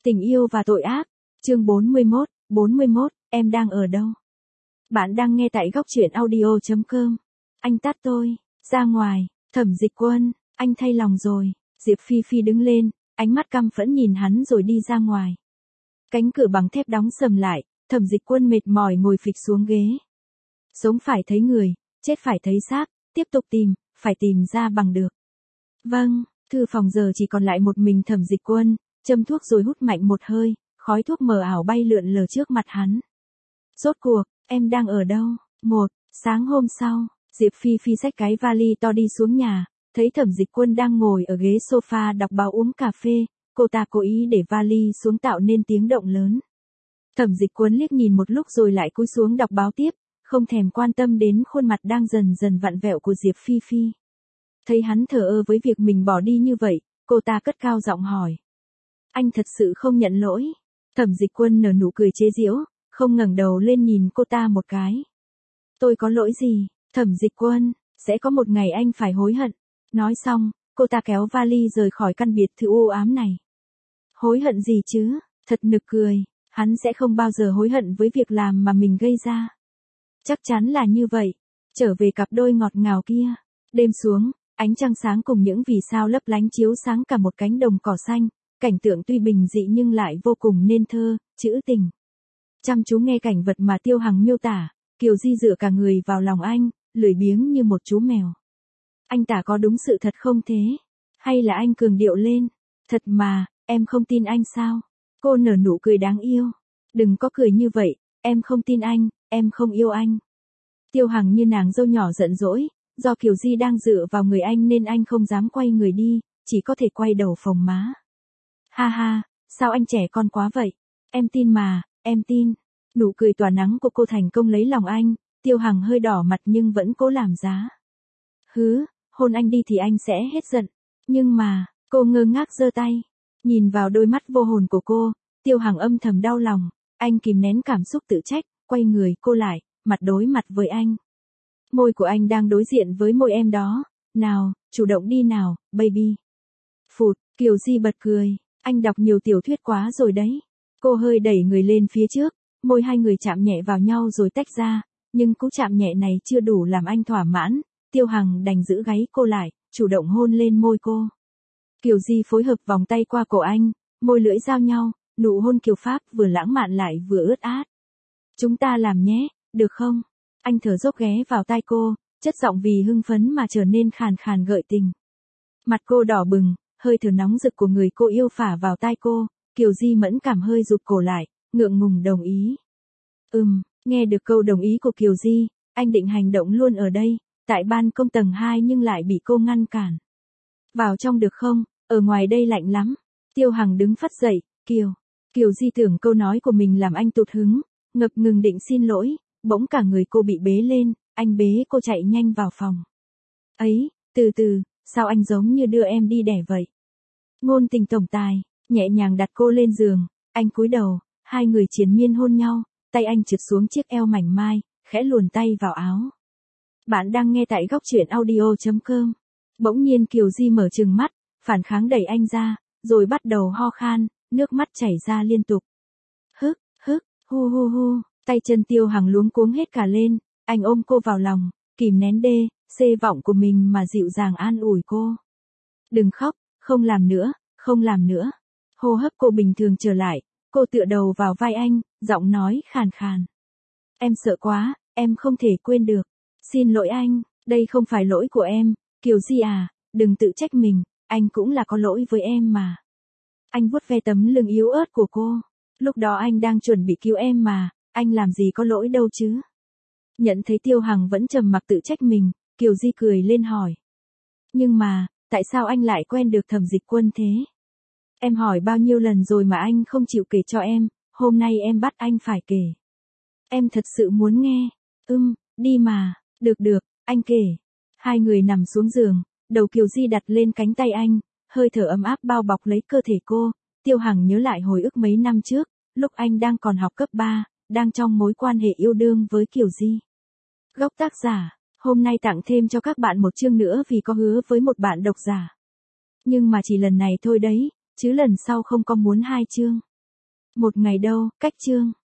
Tình yêu và tội ác. Chương 41, em đang ở đâu? Bạn đang nghe tại góc truyện audio.com. Anh tát tôi. Ra ngoài. Thẩm Dịch Quân. Anh thay lòng rồi. Diệp Phi Phi đứng lên, ánh mắt căm phẫn nhìn hắn rồi đi ra ngoài. Cánh cửa bằng thép đóng sầm lại, Thẩm Dịch Quân mệt mỏi ngồi phịch xuống ghế. Sống phải thấy người, chết phải thấy xác, tiếp tục tìm, phải tìm ra bằng được. Vâng, thư phòng giờ chỉ còn lại một mình Thẩm Dịch Quân, châm thuốc rồi hút mạnh một hơi, khói thuốc mờ ảo bay lượn lờ trước mặt hắn. Rốt cuộc, em đang ở đâu? Sáng hôm sau, Diệp Phi Phi xách cái vali to đi xuống nhà, thấy Thẩm Dịch Quân đang ngồi ở ghế sofa đọc báo uống cà phê, cô ta cố ý để vali xuống tạo nên tiếng động lớn. Thẩm Dịch Quân liếc nhìn một lúc rồi lại cúi xuống đọc báo tiếp, không thèm quan tâm đến khuôn mặt đang dần dần vặn vẹo của Diệp Phi Phi. Thấy hắn thờ ơ với việc mình bỏ đi như vậy, cô ta cất cao giọng hỏi. Anh thật sự không nhận lỗi? Thẩm Dịch Quân nở nụ cười chế giễu, không ngẩng đầu lên nhìn cô ta một cái. Tôi có lỗi gì, Thẩm Dịch Quân, sẽ có một ngày anh phải hối hận. Nói xong, cô ta kéo vali rời khỏi căn biệt thự u ám này. Hối hận gì chứ, thật nực cười, hắn sẽ không bao giờ hối hận với việc làm mà mình gây ra. Chắc chắn là như vậy, trở về cặp đôi ngọt ngào kia. Đêm xuống, ánh trăng sáng cùng những vì sao lấp lánh chiếu sáng cả một cánh đồng cỏ xanh, cảnh tượng tuy bình dị nhưng lại vô cùng nên thơ, trữ tình. Chăm chú nghe cảnh vật mà Tiêu Hằng miêu tả, Kiều Di dựa cả người vào lòng anh, lười biếng như một chú mèo. Anh tả có đúng sự thật không thế? Hay là anh cường điệu lên? Thật mà, em không tin anh sao? Cô nở nụ cười đáng yêu. Đừng có cười như vậy, em không tin anh, em không yêu anh. Tiêu Hằng như nàng dâu nhỏ giận dỗi, do Kiều Di đang dựa vào người anh nên anh không dám quay người đi, chỉ có thể quay đầu phồng má. Ha ha, sao anh trẻ con quá vậy? Em tin mà, em tin. Nụ cười tỏa nắng của cô thành công lấy lòng anh, Tiêu Hằng hơi đỏ mặt nhưng vẫn cố làm giá. Hứ, hôn anh đi thì anh sẽ hết giận. Nhưng mà, cô ngơ ngác giơ tay. Nhìn vào đôi mắt vô hồn của cô, Tiêu Hằng âm thầm đau lòng, anh kìm nén cảm xúc tự trách, quay người cô lại, mặt đối mặt với anh. Môi của anh đang đối diện với môi em đó, nào, chủ động đi nào, baby. Phụt, Kiều Di bật cười, anh đọc nhiều tiểu thuyết quá rồi đấy. Cô hơi đẩy người lên phía trước, môi hai người chạm nhẹ vào nhau rồi tách ra, nhưng cú chạm nhẹ này chưa đủ làm anh thỏa mãn, Tiêu Hằng đành giữ gáy cô lại, chủ động hôn lên môi cô. Kiều Di phối hợp vòng tay qua cổ anh, môi lưỡi giao nhau, nụ hôn kiều Pháp vừa lãng mạn lại vừa ướt át. Chúng ta làm nhé, được không? Anh thở dốc ghé vào tai cô, chất giọng vì hưng phấn mà trở nên khàn khàn gợi tình. Mặt cô đỏ bừng, hơi thở nóng rực của người cô yêu phả vào tai cô, Kiều Di mẫn cảm hơi rụt cổ lại, ngượng ngùng đồng ý. Nghe được câu đồng ý của Kiều Di, anh định hành động luôn ở đây, tại ban công tầng 2 nhưng lại bị cô ngăn cản. Vào trong được không, ở ngoài đây lạnh lắm. Tiêu Hằng đứng phắt dậy, Kiều Di tưởng câu nói của mình làm anh tụt hứng, ngập ngừng định xin lỗi, bỗng cả người cô bị bế lên, anh bế cô chạy nhanh vào phòng. Ấy, từ từ, sao anh giống như đưa em đi đẻ vậy? Ngôn tình tổng tài, nhẹ nhàng đặt cô lên giường, anh cúi đầu, hai người triền miên hôn nhau, tay anh trượt xuống chiếc eo mảnh mai, khẽ luồn tay vào áo. Bạn đang nghe tại góc truyện audio.com. Bỗng nhiên Kiều Di mở trừng mắt, phản kháng đẩy anh ra, rồi bắt đầu ho khan, nước mắt chảy ra liên tục. Hức, hu hu hu, tay chân Tiêu Hằng luống cuống hết cả lên, anh ôm cô vào lòng, kìm nén xê vọng của mình mà dịu dàng an ủi cô. Đừng khóc, không làm nữa. Hô hấp cô bình thường trở lại, cô tựa đầu vào vai anh, giọng nói khàn khàn. Em sợ quá, em không thể quên được. Xin lỗi anh, đây không phải lỗi của em, Kiều Di à, đừng tự trách mình, anh cũng là có lỗi với em mà. Anh vuốt ve tấm lưng yếu ớt của cô, lúc đó anh đang chuẩn bị cứu em mà, anh làm gì có lỗi đâu chứ. Nhận thấy Tiêu Hằng vẫn trầm mặc tự trách mình, Kiều Di cười lên hỏi. Nhưng mà, tại sao anh lại quen được Thẩm Dịch Quân thế? Em hỏi bao nhiêu lần rồi mà anh không chịu kể cho em, hôm nay em bắt anh phải kể. Em thật sự muốn nghe. Đi mà, được, anh kể. Hai người nằm xuống giường, đầu Kiều Di đặt lên cánh tay anh, hơi thở ấm áp bao bọc lấy cơ thể cô. Tiêu Hằng nhớ lại hồi ức mấy năm trước, lúc anh đang còn học cấp 3, đang trong mối quan hệ yêu đương với Kiều Di. Góc tác giả, hôm nay tặng thêm cho các bạn một chương nữa vì có hứa với một bạn độc giả. Nhưng mà chỉ lần này thôi đấy, chứ lần sau không có muốn 2 chương. Một ngày đâu, cách chương.